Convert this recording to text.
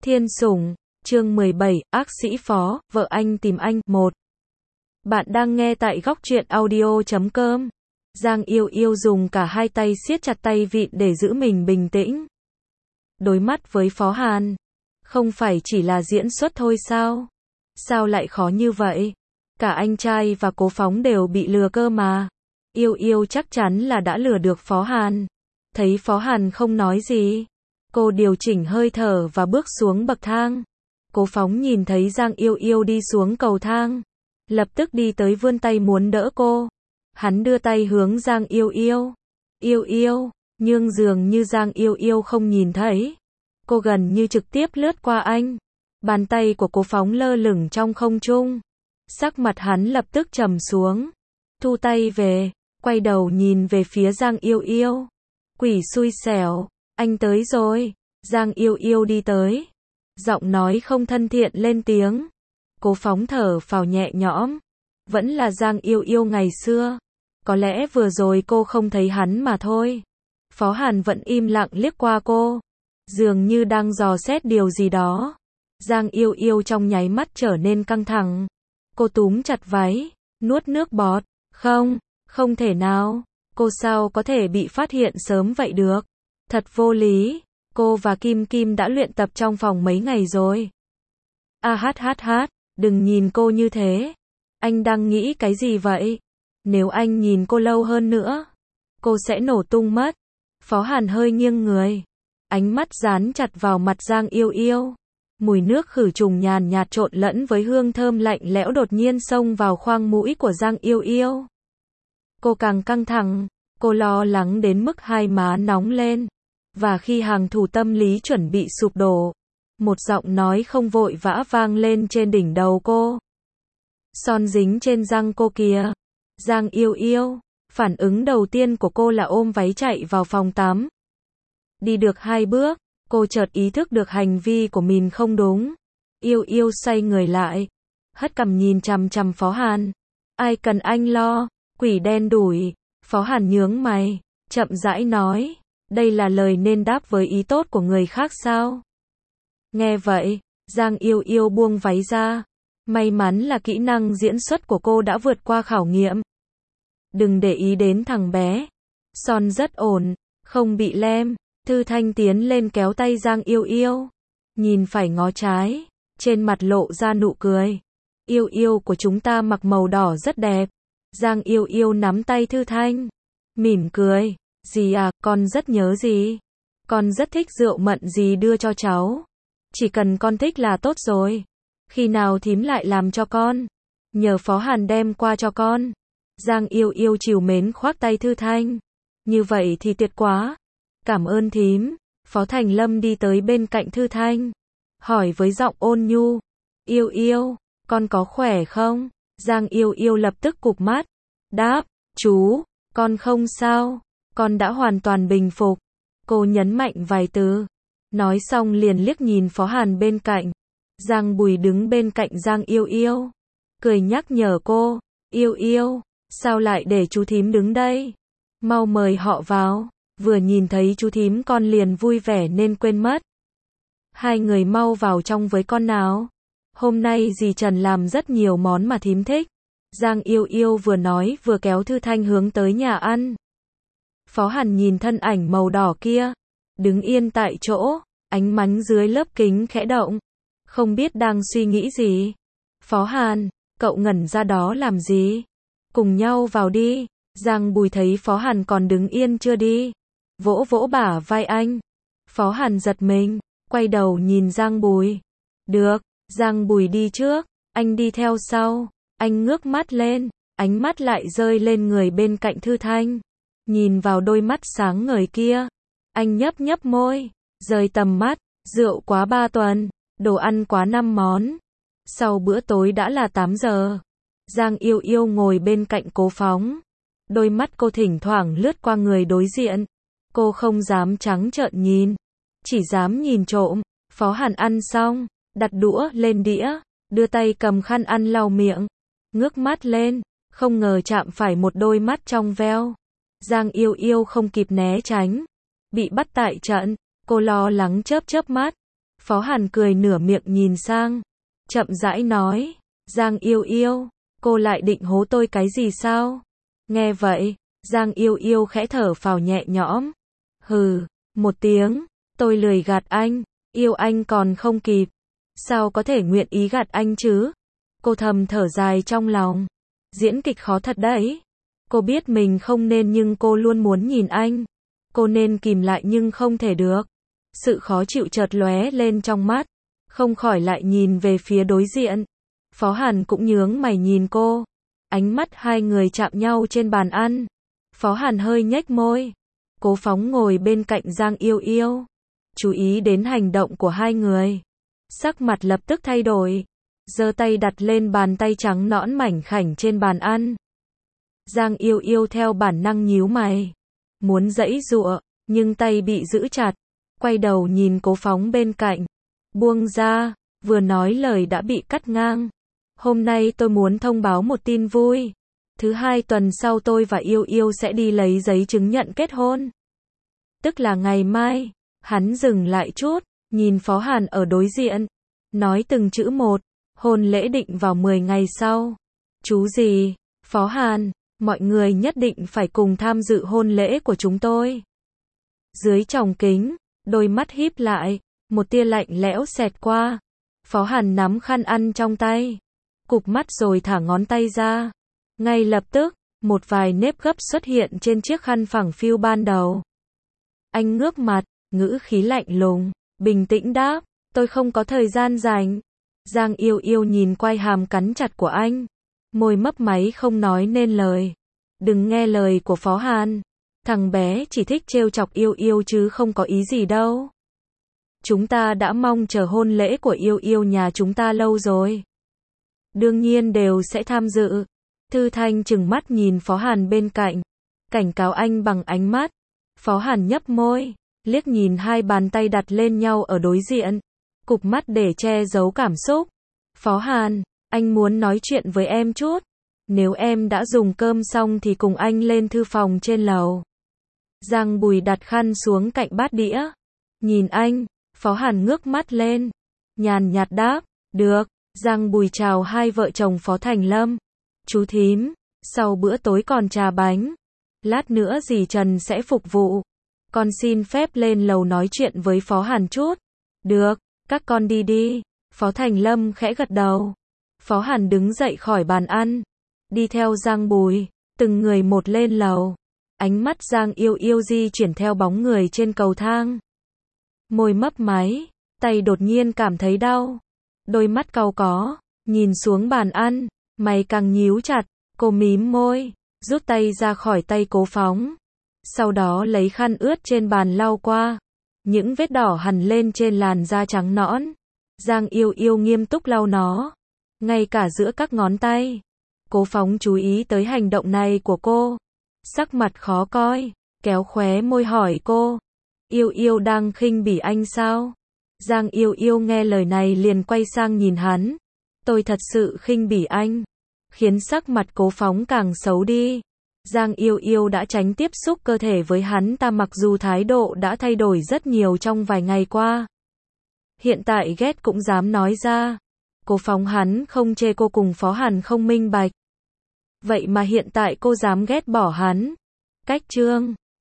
Thiên Sủng, chương 17, ác sĩ Phó, vợ anh tìm anh, 1. Bạn đang nghe tại góc truyện audio.com. Giang Yêu Yêu dùng cả hai tay siết chặt tay vịn để giữ mình bình tĩnh. Đối mắt với Phó Hàn. Không phải chỉ là diễn xuất thôi sao? Sao lại khó như vậy? Cả anh trai và Cố Phóng đều bị lừa cơ mà. Yêu Yêu chắc chắn là đã lừa được Phó Hàn. Thấy Phó Hàn không nói gì, cô điều chỉnh hơi thở và bước xuống bậc thang. Cố Phóng nhìn thấy Giang Yêu Yêu đi xuống cầu thang, lập tức đi tới vươn tay muốn đỡ cô. Hắn đưa tay hướng Giang Yêu Yêu. Yêu Yêu, nhưng dường như Giang Yêu Yêu không nhìn thấy. Cô gần như trực tiếp lướt qua anh. Bàn tay của Cố Phóng lơ lửng trong không trung. Sắc mặt hắn lập tức trầm xuống. Thu tay về, quay đầu nhìn về phía Giang Yêu Yêu. Quỷ xui xẻo, anh tới rồi. Giang Yêu Yêu đi tới. Giọng nói không thân thiện lên tiếng. Cố Phóng thở phào nhẹ nhõm. Vẫn là Giang Yêu Yêu ngày xưa. Có lẽ vừa rồi cô không thấy hắn mà thôi. Phó Hàn vẫn im lặng liếc qua cô, dường như đang dò xét điều gì đó. Giang Yêu Yêu trong nháy mắt trở nên căng thẳng. Cô túm chặt váy, nuốt nước bọt. Không, không thể nào. Cô sao có thể bị phát hiện sớm vậy được? Thật vô lý. Cô và Kim Kim đã luyện tập trong phòng mấy ngày rồi. Đừng nhìn cô như thế. Anh đang nghĩ cái gì vậy? Nếu anh nhìn cô lâu hơn nữa, cô sẽ nổ tung mất. Phó Hàn hơi nghiêng người, ánh mắt dán chặt vào mặt Giang Yêu Yêu. Mùi nước khử trùng nhàn nhạt trộn lẫn với hương thơm lạnh lẽo đột nhiên xông vào khoang mũi của Giang Yêu Yêu. Cô càng căng thẳng, cô lo lắng đến mức hai má nóng lên. Và khi hàng thủ tâm lý chuẩn bị sụp đổ, một giọng nói không vội vã vang lên trên đỉnh đầu cô. Son dính trên răng cô kìa. Giang Yêu Yêu, phản ứng đầu tiên của cô là ôm váy chạy vào phòng tắm. Đi được 2 bước, cô chợt ý thức được hành vi của mình không đúng. Yêu Yêu xoay người lại, hất cằm nhìn chằm chằm Phó Hàn. Ai cần anh lo, quỷ đen đủi. Phó Hàn nhướng mày, chậm rãi nói. Đây là lời nên đáp với ý tốt của người khác sao? Nghe vậy, Giang Yêu Yêu buông váy ra. May mắn là kỹ năng diễn xuất của cô đã vượt qua khảo nghiệm. Đừng để ý đến thằng bé. Son rất ổn, không bị lem. Thư Thanh tiến lên kéo tay Giang Yêu Yêu. Nhìn phải ngó trái, trên mặt lộ ra nụ cười. Yêu Yêu của chúng ta mặc màu đỏ rất đẹp. Giang Yêu Yêu nắm tay Thư Thanh, mỉm cười. Dì à, con rất nhớ dì. Con rất thích rượu mận dì đưa cho cháu. Chỉ cần con thích là tốt rồi. Khi nào thím lại làm cho con? Nhờ Phó Hàn đem qua cho con. Giang Yêu Yêu trìu mến khoác tay Thư Thanh. Như vậy thì tuyệt quá. Cảm ơn thím. Phó Thành Lâm đi tới bên cạnh Thư Thanh, hỏi với giọng ôn nhu. Yêu Yêu, con có khỏe không? Giang Yêu Yêu lập tức cụp mắt. Đáp, chú, con không sao. Con đã hoàn toàn bình phục. Cô nhấn mạnh vài từ. Nói xong liền liếc nhìn Phó Hàn bên cạnh. Giang Bùi đứng bên cạnh Giang Yêu Yêu, cười nhắc nhở cô. Yêu Yêu, sao lại để chú thím đứng đây? Mau mời họ vào. Vừa nhìn thấy chú thím con liền vui vẻ nên quên mất. Hai người mau vào trong với con nào. Hôm nay dì Trần làm rất nhiều món mà thím thích. Giang Yêu Yêu vừa nói vừa kéo Thư Thanh hướng tới nhà ăn. Phó Hàn nhìn thân ảnh màu đỏ kia, đứng yên tại chỗ, ánh mánh dưới lớp kính khẽ động. Không biết đang suy nghĩ gì. Phó Hàn, cậu ngẩn ra đó làm gì? Cùng nhau vào đi. Giang Bùi thấy Phó Hàn còn đứng yên chưa đi, vỗ vỗ bả vai anh. Phó Hàn giật mình, quay đầu nhìn Giang Bùi. Được, Giang Bùi đi trước, anh đi theo sau. Anh ngước mắt lên, ánh mắt lại rơi lên người bên cạnh Thư Thanh. Nhìn vào đôi mắt sáng ngời kia, anh nhấp nhấp môi, rời tầm mắt. Rượu quá 3 tuần, đồ ăn quá 5 món. Sau bữa tối đã là 8 giờ. Giang Yêu Yêu ngồi bên cạnh Cố Phóng. Đôi mắt cô thỉnh thoảng lướt qua người đối diện. Cô không dám trắng trợn nhìn, chỉ dám nhìn trộm. Phó Hàn ăn xong, đặt đũa lên đĩa, đưa tay cầm khăn ăn lau miệng. Ngước mắt lên, không ngờ chạm phải một đôi mắt trong veo. Giang Yêu Yêu không kịp né tránh, bị bắt tại trận. Cô lo lắng chớp chớp mắt. Phó Hàn cười nửa miệng nhìn sang, chậm rãi nói, Giang Yêu Yêu, cô lại định hố tôi cái gì sao? Nghe vậy, Giang Yêu Yêu khẽ thở phào nhẹ nhõm. Hừ, một tiếng, tôi lười gạt anh, yêu anh còn không kịp. Sao có thể nguyện ý gạt anh chứ? Cô thầm thở dài trong lòng. Diễn kịch khó thật đấy. Cô biết mình không nên nhưng cô luôn muốn nhìn anh. Cô nên kìm lại nhưng không thể được. Sự khó chịu chợt lóe lên trong mắt. Không khỏi lại nhìn về phía đối diện. Phó Hàn cũng nhướng mày nhìn cô. Ánh mắt hai người chạm nhau trên bàn ăn. Phó Hàn hơi nhếch môi. Cố Phóng ngồi bên cạnh Giang Yêu Yêu. Chú ý đến hành động của hai người. Sắc mặt lập tức thay đổi. Giơ tay đặt lên bàn tay trắng nõn mảnh khảnh trên bàn ăn. Giang Yêu Yêu theo bản năng nhíu mày. Muốn giãy giụa, nhưng tay bị giữ chặt. Quay đầu nhìn Cố Phóng bên cạnh. Buông ra, vừa nói lời đã bị cắt ngang. Hôm nay tôi muốn thông báo một tin vui. Thứ hai tuần sau tôi và Yêu Yêu sẽ đi lấy giấy chứng nhận kết hôn. Tức là ngày mai. Hắn dừng lại chút, nhìn Phó Hàn ở đối diện. Nói từng chữ một. Hôn lễ định vào 10 ngày sau. Chú gì? Phó Hàn, mọi người nhất định phải cùng tham dự hôn lễ của chúng tôi. Dưới tròng kính, đôi mắt híp lại, một tia lạnh lẽo xẹt qua. Phó Hàn nắm khăn ăn trong tay, cụp mắt rồi thả ngón tay ra. Ngay lập tức, một vài nếp gấp xuất hiện trên chiếc khăn phẳng phiu ban đầu. Anh ngước mặt, ngữ khí lạnh lùng, bình tĩnh đáp, tôi không có thời gian rảnh. Giang Yêu Yêu nhìn quai hàm cắn chặt của anh, môi mấp máy không nói nên lời. Đừng nghe lời của Phó Hàn, thằng bé chỉ thích trêu chọc Yêu Yêu chứ không có ý gì đâu. Chúng ta đã mong chờ hôn lễ của Yêu Yêu nhà chúng ta lâu rồi. Đương nhiên đều sẽ tham dự. Thư Thanh trừng mắt nhìn Phó Hàn bên cạnh, cảnh cáo anh bằng ánh mắt. Phó Hàn nhấp môi, liếc nhìn hai bàn tay đặt lên nhau ở đối diện, cụp mắt để che giấu cảm xúc. Phó Hàn, anh muốn nói chuyện với em chút. Nếu em đã dùng cơm xong thì cùng anh lên thư phòng trên lầu. Giang Bùi đặt khăn xuống cạnh bát đĩa. Nhìn anh, Phó Hàn ngước mắt lên. Nhàn nhạt đáp, được. Giang Bùi chào hai vợ chồng Phó Thành Lâm. Chú thím, sau bữa tối còn trà bánh. Lát nữa dì Trần sẽ phục vụ. Con xin phép lên lầu nói chuyện với Phó Hàn chút. Được, các con đi đi. Phó Thành Lâm khẽ gật đầu. Phó Hàn đứng dậy khỏi bàn ăn, đi theo Giang Bùi, từng người một lên lầu. Ánh mắt Giang Yêu Yêu di chuyển theo bóng người trên cầu thang. Môi mấp máy, tay đột nhiên cảm thấy đau. Đôi mắt cau có, nhìn xuống bàn ăn, mày càng nhíu chặt, cô mím môi, rút tay ra khỏi tay Cố Phóng. Sau đó lấy khăn ướt trên bàn lau qua. Những vết đỏ hằn lên trên làn da trắng nõn. Giang Yêu Yêu nghiêm túc lau nó. Ngay cả giữa các ngón tay. Cố Phóng chú ý tới hành động này của cô. Sắc mặt khó coi, kéo khóe môi hỏi cô. Yêu Yêu đang khinh bỉ anh sao? Giang Yêu Yêu nghe lời này liền quay sang nhìn hắn. Tôi thật sự khinh bỉ anh. Khiến sắc mặt Cố Phóng càng xấu đi. Giang Yêu Yêu đã tránh tiếp xúc cơ thể với hắn ta mặc dù thái độ đã thay đổi rất nhiều trong vài ngày qua. Hiện tại ghét cũng dám nói ra. Cố Phóng hắn không chê cô cùng Phó Hàn không minh bạch. Vậy mà hiện tại cô dám ghét bỏ hắn. Cách chương